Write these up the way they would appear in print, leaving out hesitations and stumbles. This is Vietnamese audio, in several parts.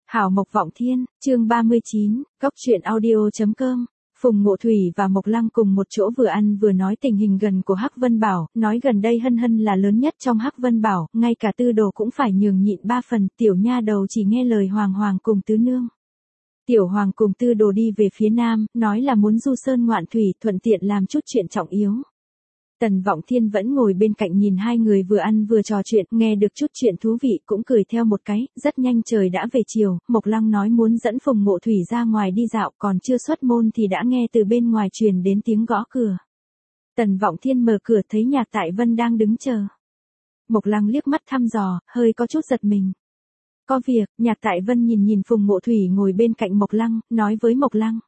Hảo Mộc Vọng Thiên, chương 39, Cốc truyện audio.com. Phùng Mộ Thủy và Mộc Lăng cùng một chỗ vừa ăn vừa nói tình hình gần của Hắc Vân Bảo, nói gần đây Hân Hân là lớn nhất trong Hắc Vân Bảo, ngay cả Tư Đồ cũng phải nhường nhịn 3 phần, tiểu nha đầu chỉ nghe lời Hoàng Hoàng cùng Tứ Nương. Tiểu Hoàng cùng Tư Đồ đi về phía nam, nói là muốn du sơn ngoạn thủy, thuận tiện làm chút chuyện trọng yếu. Tần Vọng Thiên vẫn ngồi bên cạnh nhìn hai người vừa ăn vừa trò chuyện, nghe được chút chuyện thú vị cũng cười theo một cái, rất nhanh trời đã về chiều, Mộc Lăng nói muốn dẫn Phùng Mộ Thủy ra ngoài đi dạo, còn chưa xuất môn thì đã nghe từ bên ngoài truyền đến tiếng gõ cửa. Tần Vọng Thiên mở cửa thấy Nhạc Tại Vân đang đứng chờ. Mộc Lăng liếc mắt thăm dò, hơi có chút giật mình. Có việc, Nhạc Tại Vân nhìn Phùng Mộ Thủy ngồi bên cạnh Mộc Lăng, nói với Mộc Lăng.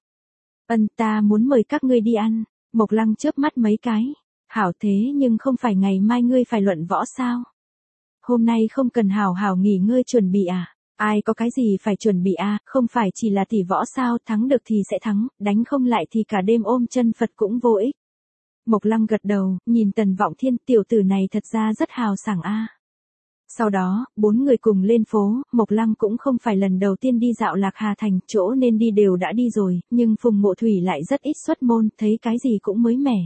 Ta muốn mời các ngươi đi ăn. Mộc Lăng chớp mắt mấy cái. Hảo thế nhưng không phải ngày mai ngươi phải luận võ sao? Hôm nay không cần hảo hảo nghỉ ngơi chuẩn bị à? Ai có cái gì phải chuẩn bị à? Không phải chỉ là tỷ võ sao, thắng được thì sẽ thắng, đánh không lại thì cả đêm ôm chân Phật cũng vô ích. Mộc Lăng gật đầu, nhìn Tần Vọng Thiên, tiểu tử này thật ra rất hào sảng a. Sau đó, 4 người cùng lên phố, Mộc Lăng cũng không phải lần đầu tiên đi dạo Lạc Hà Thành, chỗ nên đi đều đã đi rồi, nhưng Phùng Mộ Thủy lại rất ít xuất môn, thấy cái gì cũng mới mẻ.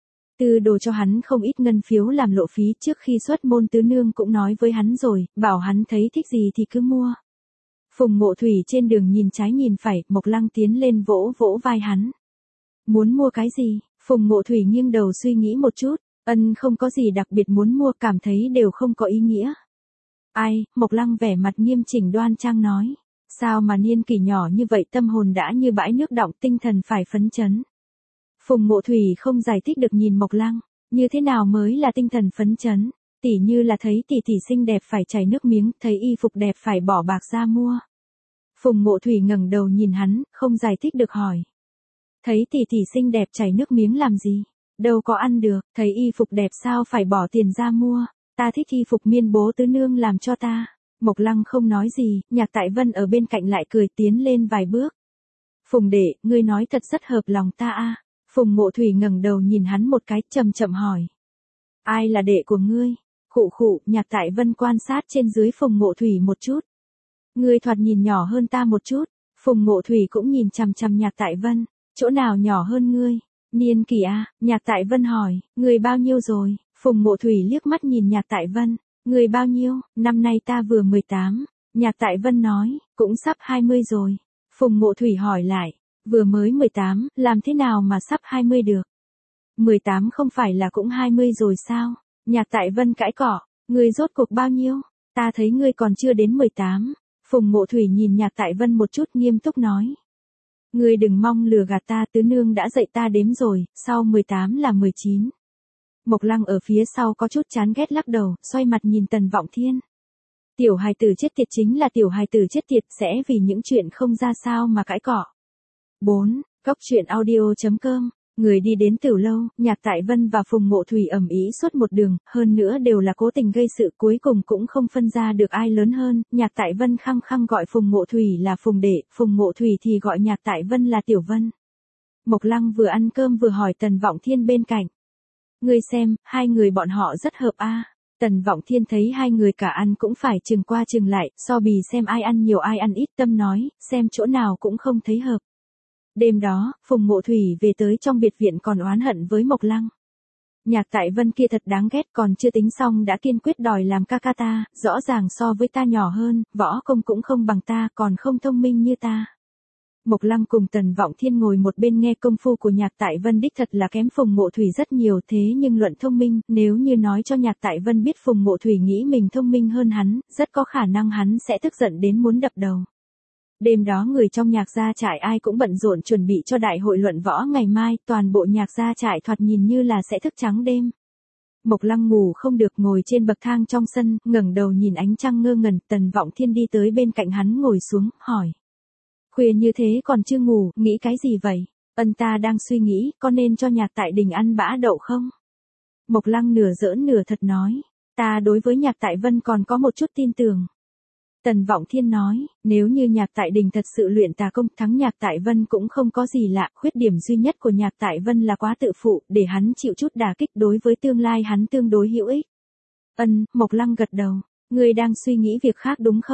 Tư Đồ cho hắn không ít ngân phiếu làm lộ phí, trước khi xuất môn Tứ Nương cũng nói với hắn rồi, bảo hắn thấy thích gì thì cứ mua. Phùng Mộ Thủy trên đường nhìn trái nhìn phải, Mộc Lăng tiến lên vỗ vỗ vai hắn. Muốn mua cái gì? Phùng Mộ Thủy nghiêng đầu suy nghĩ một chút, không có gì đặc biệt muốn mua, cảm thấy đều không có ý nghĩa. Ai? Mộc Lăng vẻ mặt nghiêm chỉnh đoan trang nói. Sao mà niên kỷ nhỏ như vậy tâm hồn đã như bãi nước đọng, tinh thần phải phấn chấn. Phùng Mộ Thủy không giải thích được nhìn Mộc Lăng, như thế nào mới là tinh thần phấn chấn, tỉ như là thấy tỷ tỷ xinh đẹp phải chảy nước miếng, thấy y phục đẹp phải bỏ bạc ra mua. Phùng Mộ Thủy ngẩng đầu nhìn hắn, không giải thích được hỏi. Thấy tỷ tỷ xinh đẹp chảy nước miếng làm gì? Đâu có ăn được, thấy y phục đẹp sao phải bỏ tiền ra mua, ta thích y phục miên bố Tứ Nương làm cho ta. Mộc Lăng không nói gì, Nhạc Tại Vân ở bên cạnh lại cười tiến lên vài bước. Phùng đệ, ngươi nói thật rất hợp lòng ta a. Phùng Mộ Thủy ngẩng đầu nhìn hắn một cái, chậm chậm hỏi. Ai là đệ của ngươi? Khụ khụ, Nhạc Tại Vân quan sát trên dưới Phùng Mộ Thủy một chút. Ngươi thoạt nhìn nhỏ hơn ta một chút. Phùng Mộ Thủy cũng nhìn chằm chằm Nhạc Tại Vân. Chỗ nào nhỏ hơn ngươi? Niên kỷ à? Nhạc Tại Vân hỏi. Ngươi bao nhiêu rồi? Phùng Mộ Thủy liếc mắt nhìn Nhạc Tại Vân. Ngươi bao nhiêu? Năm nay ta vừa 18. Nhạc Tại Vân nói. Cũng sắp 20 rồi. Phùng Mộ Thủy hỏi lại. Vừa mới 18, làm thế nào mà sắp 20 được? 18 không phải là cũng 20 rồi sao? Nhạc Tại Vân cãi cọ, ngươi rốt cuộc bao nhiêu? Ta thấy ngươi còn chưa đến 18. Phùng Mộ Thủy nhìn Nhạc Tại Vân một chút nghiêm túc nói. Ngươi đừng mong lừa gạt ta, Tứ Nương đã dạy ta đếm rồi, sau 18 là 19. Mộc Lăng ở phía sau có chút chán ghét lắc đầu, xoay mặt nhìn Tần Vọng Thiên. Tiểu hài tử chết tiệt chính là tiểu hài tử chết tiệt, sẽ vì những chuyện không ra sao mà cãi cọ. 4. Cốc truyện audio.com. Người đi đến Tiểu Lâu, Nhạc Tại Vân và Phùng Mộ Thủy ầm ĩ suốt một đường, hơn nữa đều là cố tình gây sự, cuối cùng cũng không phân ra được ai lớn hơn. Nhạc Tại Vân khăng khăng gọi Phùng Mộ Thủy là Phùng đệ, Phùng Mộ Thủy thì gọi Nhạc Tại Vân là Tiểu Vân. Mộc Lăng vừa ăn cơm vừa hỏi Tần Vọng Thiên bên cạnh. Ngươi xem, hai người bọn họ rất hợp a. Tần Vọng Thiên thấy hai người cả ăn cũng phải chừng qua chừng lại, so bì xem ai ăn nhiều ai ăn ít, tâm nói, xem chỗ nào cũng không thấy hợp. Đêm đó, Phùng Mộ Thủy về tới trong biệt viện còn oán hận với Mộc Lăng. Nhạc Tại Vân kia thật đáng ghét, còn chưa tính xong đã kiên quyết đòi làm ca ca ta, rõ ràng so với ta nhỏ hơn, võ công cũng không bằng ta, còn không thông minh như ta. Mộc Lăng cùng Tần Vọng Thiên ngồi một bên nghe công phu của Nhạc Tại Vân đích thật là kém Phùng Mộ Thủy rất nhiều, thế nhưng luận thông minh, nếu như nói cho Nhạc Tại Vân biết Phùng Mộ Thủy nghĩ mình thông minh hơn hắn, rất có khả năng hắn sẽ tức giận đến muốn đập đầu. Đêm đó người trong Nhạc gia trại ai cũng bận rộn chuẩn bị cho đại hội luận võ ngày mai, toàn bộ Nhạc gia trại thoạt nhìn như là sẽ thức trắng đêm. Mộc Lăng ngủ không được, ngồi trên bậc thang trong sân, ngẩng đầu nhìn ánh trăng ngơ ngẩn, Tần Vọng Thiên đi tới bên cạnh hắn ngồi xuống, hỏi. Khuya như thế còn chưa ngủ, nghĩ cái gì vậy? Ta đang suy nghĩ, có nên cho Nhạc Tại Đình ăn bã đậu không? Mộc Lăng nửa giỡn nửa thật nói. Ta đối với Nhạc Tại Vân còn có một chút tin tưởng. Tần Vọng Thiên nói, nếu như Nhạc Tại Đình thật sự luyện tà công, thắng Nhạc Tại Vân cũng không có gì lạ, khuyết điểm duy nhất của Nhạc Tại Vân là quá tự phụ, để hắn chịu chút đả kích, đối với tương lai hắn tương đối hữu ích. Mộc Lăng gật đầu, ngươi đang suy nghĩ việc khác đúng không?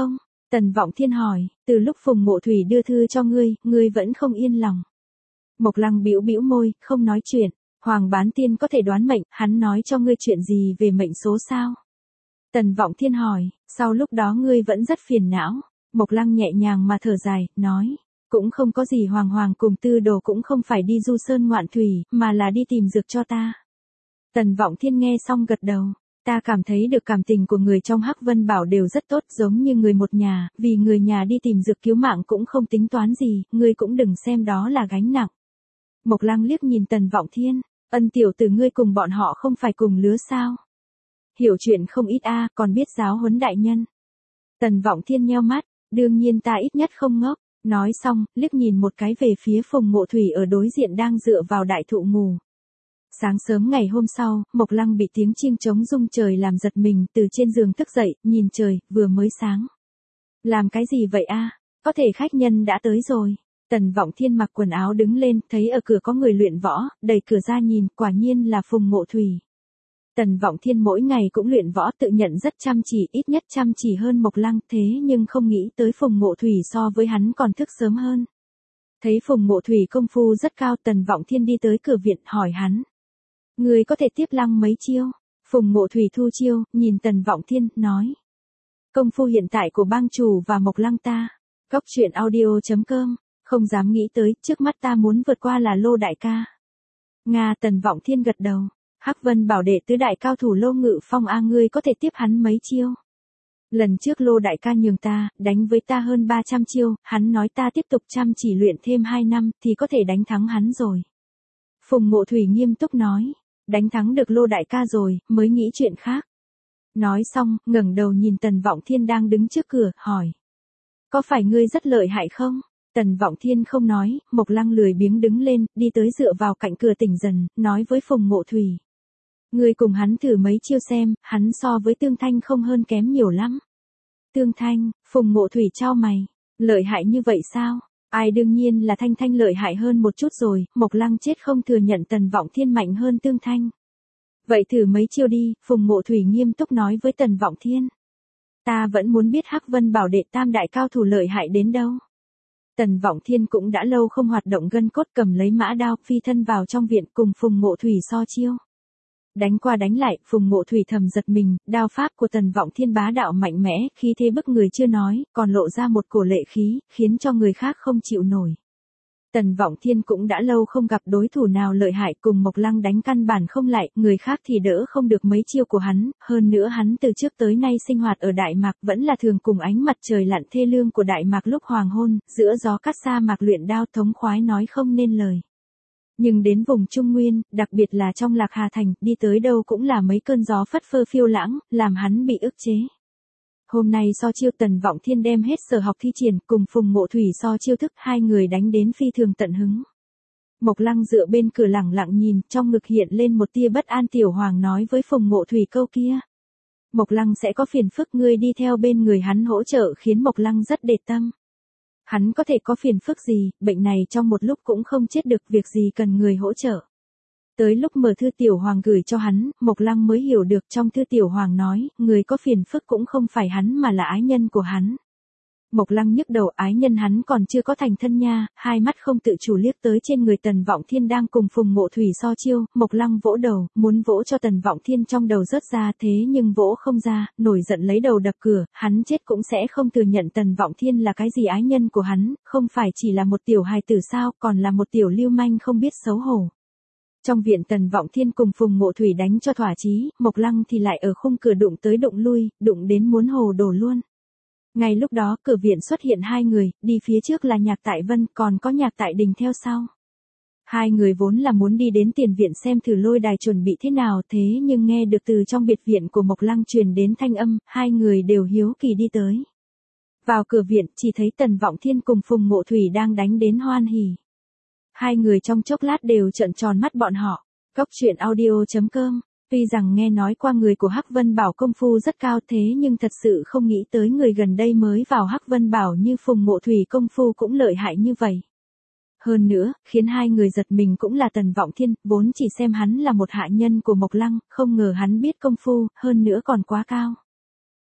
Tần Vọng Thiên hỏi, từ lúc Phùng Mộ Thủy đưa thư cho ngươi vẫn không yên lòng. Mộc Lăng bĩu bĩu môi, không nói chuyện. Hoàng Bán Tiên có thể đoán mệnh, hắn nói cho ngươi chuyện gì về mệnh số sao? Tần Vọng Thiên hỏi, sau lúc đó ngươi vẫn rất phiền não. Mộc Lăng nhẹ nhàng mà thở dài, nói, cũng không có gì, Hoàng cùng Tư Đồ cũng không phải đi du sơn ngoạn thủy, mà là đi tìm dược cho ta. Tần Vọng Thiên nghe xong gật đầu, ta cảm thấy được cảm tình của người trong Hắc Vân Bảo đều rất tốt, giống như người một nhà, vì người nhà đi tìm dược cứu mạng cũng không tính toán gì, ngươi cũng đừng xem đó là gánh nặng. Mộc Lăng liếc nhìn Tần Vọng Thiên, Ân tiểu tử ngươi cùng bọn họ không phải cùng lứa sao? Hiểu chuyện không ít còn biết giáo huấn đại nhân. Tần Vọng Thiên nheo mắt, đương nhiên ta ít nhất không ngốc. Nói xong, liếc nhìn một cái về phía Phùng Mộ Thủy ở đối diện đang dựa vào đại thụ ngủ. Sáng sớm ngày hôm sau, Mộc Lăng bị tiếng chim trống rung trời làm giật mình, từ trên giường thức dậy, nhìn trời, vừa mới sáng. Làm cái gì vậy Có thể khách nhân đã tới rồi. Tần Vọng Thiên mặc quần áo đứng lên, thấy ở cửa có người luyện võ, đẩy cửa ra nhìn, quả nhiên là Phùng Mộ Thủy. Tần Vọng Thiên mỗi ngày cũng luyện võ, tự nhận rất chăm chỉ, ít nhất chăm chỉ hơn Mộc Lăng, thế nhưng không nghĩ tới Phùng Mộ Thủy so với hắn còn thức sớm hơn. Thấy Phùng Mộ Thủy công phu rất cao, Tần Vọng Thiên đi tới cửa viện, hỏi hắn. Người có thể tiếp Lăng mấy chiêu? Phùng Mộ Thủy thu chiêu, nhìn Tần Vọng Thiên, nói. Công phu hiện tại của bang chủ và Mộc Lăng ta. Góc truyện audio.com, không dám nghĩ tới, trước mắt ta muốn vượt qua là Lô đại ca. Nga. Tần Vọng Thiên gật đầu. Hắc Vân Bảo đệ tứ đại cao thủ Lô Ngự Phong ngươi có thể tiếp hắn mấy chiêu? Lần trước Lô đại ca nhường ta, đánh với ta hơn 300 chiêu, hắn nói ta tiếp tục chăm chỉ luyện thêm 2 năm, thì có thể đánh thắng hắn rồi. Phùng Mộ Thủy nghiêm túc nói, đánh thắng được Lô đại ca rồi, mới nghĩ chuyện khác. Nói xong, ngẩng đầu nhìn Tần Vọng Thiên đang đứng trước cửa, hỏi. Có phải ngươi rất lợi hại không? Tần Vọng Thiên không nói, Mộc Lăng lười biếng đứng lên, đi tới dựa vào cạnh cửa tỉnh dần, nói với Phùng Mộ Thủy. Ngươi cùng hắn thử mấy chiêu xem, hắn so với Tương Thanh không hơn kém nhiều lắm. Tương Thanh, Phùng Mộ Thủy chau mày, lợi hại như vậy sao? Ai đương nhiên là Thanh Thanh lợi hại hơn một chút rồi, Mộc Lăng chết không thừa nhận Tần Vọng Thiên mạnh hơn Tương Thanh. Vậy thử mấy chiêu đi, Phùng Mộ Thủy nghiêm túc nói với Tần Vọng Thiên. Ta vẫn muốn biết Hắc Vân Bảo đệ tam đại cao thủ lợi hại đến đâu. Tần Vọng Thiên cũng đã lâu không hoạt động gân cốt, cầm lấy mã đao, phi thân vào trong viện cùng Phùng Mộ Thủy so chiêu. Đánh qua đánh lại, Phùng Mộ Thủy thầm giật mình, đao pháp của Tần Vọng Thiên bá đạo mạnh mẽ, khí thế bức người chưa nói, còn lộ ra một cổ lệ khí, khiến cho người khác không chịu nổi. Tần Vọng Thiên cũng đã lâu không gặp đối thủ nào lợi hại, cùng Mộc Lăng đánh căn bản không lại, người khác thì đỡ không được mấy chiêu của hắn, hơn nữa hắn từ trước tới nay sinh hoạt ở Đại Mạc vẫn là thường cùng ánh mặt trời lặn thê lương của Đại Mạc lúc hoàng hôn, giữa gió cát sa mạc luyện đao thống khoái nói không nên lời. Nhưng đến vùng Trung Nguyên, đặc biệt là trong Lạc Hà Thành, đi tới đâu cũng là mấy cơn gió phất phơ phiêu lãng, làm hắn bị ức chế. Hôm nay so chiêu Tần Vọng Thiên đem hết sở học thi triển, cùng Phùng Mộ Thủy so chiêu thức, hai người đánh đến phi thường tận hứng. Mộc Lăng dựa bên cửa lẳng lặng nhìn, trong ngực hiện lên một tia bất an. Tiểu Hoàng nói với Phùng Mộ Thủy câu kia. Mộc Lăng sẽ có phiền phức, ngươi đi theo bên người hắn hỗ trợ, khiến Mộc Lăng rất để tâm. Hắn có thể có phiền phức gì, bệnh này trong một lúc cũng không chết được, việc gì cần người hỗ trợ. Tới lúc mở thư Tiểu Hoàng gửi cho hắn, Mộc Lăng mới hiểu được, trong thư Tiểu Hoàng nói, người có phiền phức cũng không phải hắn mà là ái nhân của hắn. Mộc Lăng nhức đầu, ái nhân hắn còn chưa có thành thân nha, hai mắt không tự chủ liếc tới trên người Tần Vọng Thiên đang cùng Phùng Mộ Thủy so chiêu, Mộc Lăng vỗ đầu, muốn vỗ cho Tần Vọng Thiên trong đầu rớt ra, thế nhưng vỗ không ra, nổi giận lấy đầu đập cửa, hắn chết cũng sẽ không thừa nhận Tần Vọng Thiên là cái gì ái nhân của hắn, không phải chỉ là một tiểu hài tử sao, còn là một tiểu lưu manh không biết xấu hổ. Trong viện Tần Vọng Thiên cùng Phùng Mộ Thủy đánh cho thỏa chí, Mộc Lăng thì lại ở khung cửa đụng tới đụng lui, đụng đến muốn hồ đổ luôn. Ngay lúc đó cửa viện xuất hiện hai người, đi phía trước là Nhạc Tại Vân, còn có Nhạc Tại Đình theo sau. Hai người vốn là muốn đi đến tiền viện xem thử lôi đài chuẩn bị thế nào, thế nhưng nghe được từ trong biệt viện của Mộc Lăng truyền đến thanh âm, hai người đều hiếu kỳ đi tới. Vào cửa viện, chỉ thấy Tần Vọng Thiên cùng Phùng Mộ Thủy đang đánh đến hoan hỉ. Hai người trong chốc lát đều trợn tròn mắt bọn họ. Góc truyện audio.com, tuy rằng nghe nói qua người của Hắc Vân Bảo công phu rất cao, thế nhưng thật sự không nghĩ tới người gần đây mới vào Hắc Vân Bảo như Phùng Mộ Thủy công phu cũng lợi hại như vậy. Hơn nữa, khiến hai người giật mình cũng là Tần Vọng Thiên, vốn chỉ xem hắn là một hạ nhân của Mộc Lăng, không ngờ hắn biết công phu, hơn nữa còn quá cao.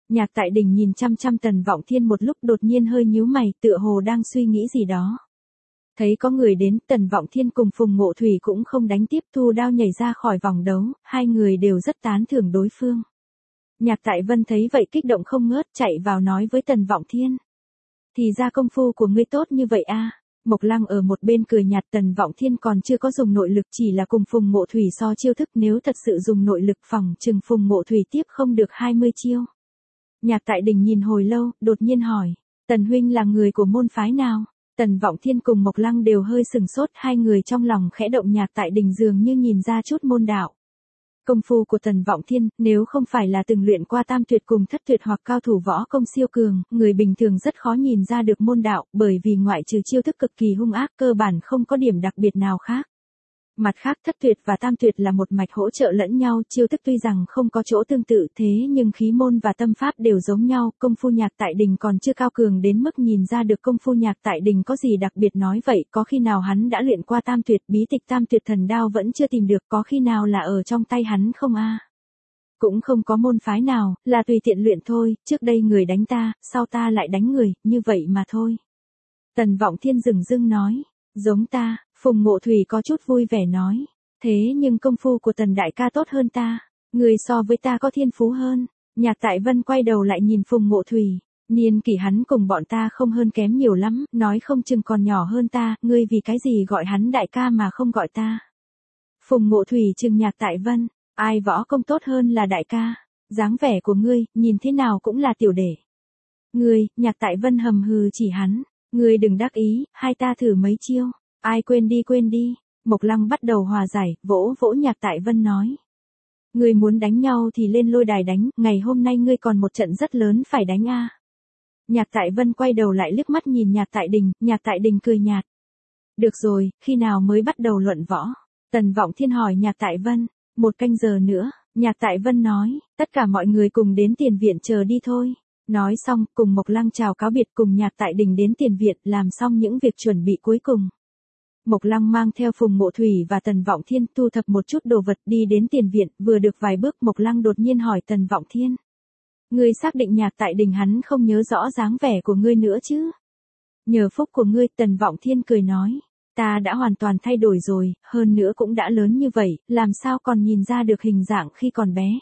Nhạc Tại Đình nhìn chăm chăm Tần Vọng Thiên một lúc đột nhiên hơi nhíu mày, tựa hồ đang suy nghĩ gì đó. Thấy có người đến, Tần Vọng Thiên cùng Phùng Ngộ Thủy cũng không đánh tiếp, thu đao nhảy ra khỏi vòng đấu, hai người đều rất tán thưởng đối phương. Nhạc Tại Vân thấy vậy kích động không ngớt, chạy vào nói với Tần Vọng Thiên. Thì ra công phu của ngươi tốt như vậy a. Mộc Lăng ở một bên cười nhạt, Tần Vọng Thiên còn chưa có dùng nội lực, chỉ là cùng Phùng Ngộ Thủy so chiêu thức, nếu thật sự dùng nội lực phòng chừng Phùng Ngộ Thủy tiếp không được 20 chiêu. Nhạc Tại Đình nhìn hồi lâu, đột nhiên hỏi, Tần huynh là người của môn phái nào? Tần Vọng Thiên cùng Mộc Lăng đều hơi sừng sốt, hai người trong lòng khẽ động, Nhạc Tại Đình dường như nhìn ra chút môn đạo. Công phu của Tần Vọng Thiên, nếu không phải là từng luyện qua tam tuyệt cùng thất tuyệt hoặc cao thủ võ công siêu cường, người bình thường rất khó nhìn ra được môn đạo, bởi vì ngoại trừ chiêu thức cực kỳ hung ác, cơ bản không có điểm đặc biệt nào khác. Mặt khác, thất tuyệt và tam tuyệt là một mạch hỗ trợ lẫn nhau, chiêu thức tuy rằng không có chỗ tương tự, thế nhưng khí môn và tâm pháp đều giống nhau, công phu Nhạc Tại Đình còn chưa cao cường đến mức nhìn ra được công phu Nhạc Tại Đình có gì đặc biệt. Nói vậy, có khi nào hắn đã luyện qua tam tuyệt, bí tịch tam tuyệt thần đao vẫn chưa tìm được, có khi nào là ở trong tay hắn không a? Cũng không có môn phái nào, là tùy tiện luyện thôi, trước đây người đánh ta, sau ta lại đánh người, như vậy mà thôi. Tần Vọng Thiên dửng dưng nói, giống ta. Phùng Ngộ Thủy có chút vui vẻ nói, thế nhưng công phu của Tần đại ca tốt hơn ta, người so với ta có thiên phú hơn. Nhạc Tại Vân quay đầu lại nhìn Phùng Ngộ Thủy, niên kỷ hắn cùng bọn ta không hơn kém nhiều lắm, nói không chừng còn nhỏ hơn ta, ngươi vì cái gì gọi hắn đại ca mà không gọi ta. Phùng Ngộ Thủy trừng Nhạc Tại Vân, ai võ công tốt hơn là đại ca, dáng vẻ của ngươi, nhìn thế nào cũng là tiểu đệ. Ngươi, Nhạc Tại Vân hầm hừ chỉ hắn, ngươi đừng đắc ý, hai ta thử mấy chiêu. Ai quên đi. Mộc Lăng bắt đầu hòa giải, vỗ vỗ Nhạc Tại Vân nói. Ngươi muốn đánh nhau thì lên lôi đài đánh, ngày hôm nay ngươi còn một trận rất lớn phải đánh a. Nhạc Tại Vân quay đầu lại liếc mắt nhìn Nhạc Tại Đình, Nhạc Tại Đình cười nhạt. Được rồi, khi nào mới bắt đầu luận võ? Tần Vọng Thiên hỏi Nhạc Tại Vân. 1 canh giờ nữa, Nhạc Tại Vân nói, tất cả mọi người cùng đến tiền viện chờ đi thôi. Nói xong, cùng Mộc Lăng chào cáo biệt, cùng Nhạc Tại Đình đến tiền viện, làm xong những việc chuẩn bị cuối cùng. Mộc Lăng mang theo Phùng Ngộ Thủy và Tần Vọng Thiên thu thập một chút đồ vật đi đến tiền viện, vừa được vài bước Mộc Lăng đột nhiên hỏi Tần Vọng Thiên. Ngươi xác định Nhạc Tại Đình hắn không nhớ rõ dáng vẻ của ngươi nữa chứ? Nhờ phúc của ngươi, Tần Vọng Thiên cười nói. Ta đã hoàn toàn thay đổi rồi, hơn nữa cũng đã lớn như vậy, làm sao còn nhìn ra được hình dạng khi còn bé.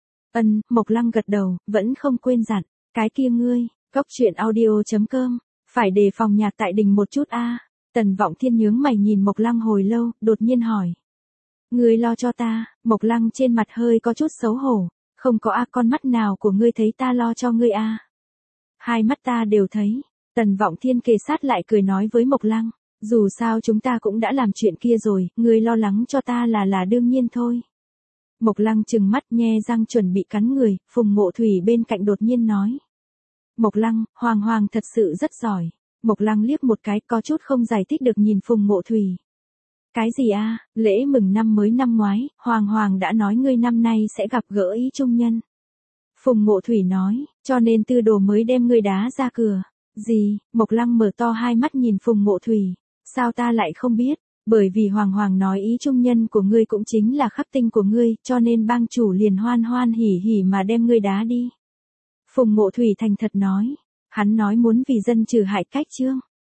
Mộc Lăng gật đầu, vẫn không quên dặn. Cái kia ngươi, goctruyện.audio.com, phải đề phòng Nhạc Tại Đình một chút a. Tần Vọng Thiên nhướng mày nhìn Mộc Lăng hồi lâu, đột nhiên hỏi. Ngươi lo cho ta? Mộc Lăng trên mặt hơi có chút xấu hổ. Không có a, con mắt nào của ngươi thấy ta lo cho ngươi a? Hai mắt ta đều thấy. Tần Vọng Thiên kề sát lại cười nói với Mộc Lăng. Dù sao chúng ta cũng đã làm chuyện kia rồi, ngươi lo lắng cho ta là đương nhiên thôi. Mộc Lăng trừng mắt nhe răng chuẩn bị cắn người, Phùng Ngộ Thủy bên cạnh đột nhiên nói. Mộc Lăng, Hoàng thật sự rất giỏi. Mộc Lăng liếc một cái, có chút không giải thích được nhìn Phùng Ngộ Thủy. Cái gì a? Lễ mừng năm mới năm ngoái, Hoàng đã nói ngươi năm nay sẽ gặp gỡ ý trung nhân. Phùng Ngộ Thủy nói, cho nên Tư Đồ mới đem ngươi đá ra cửa. Gì? Mộc Lăng mở to hai mắt nhìn Phùng Ngộ Thủy. Sao ta lại không biết? Bởi vì Hoàng nói ý trung nhân của ngươi cũng chính là khắc tinh của ngươi, cho nên bang chủ liền hoan hoan hỉ hỉ mà đem ngươi đá đi. Phùng Ngộ Thủy thành thật nói. Hắn nói muốn vì dân trừ hại cách chương.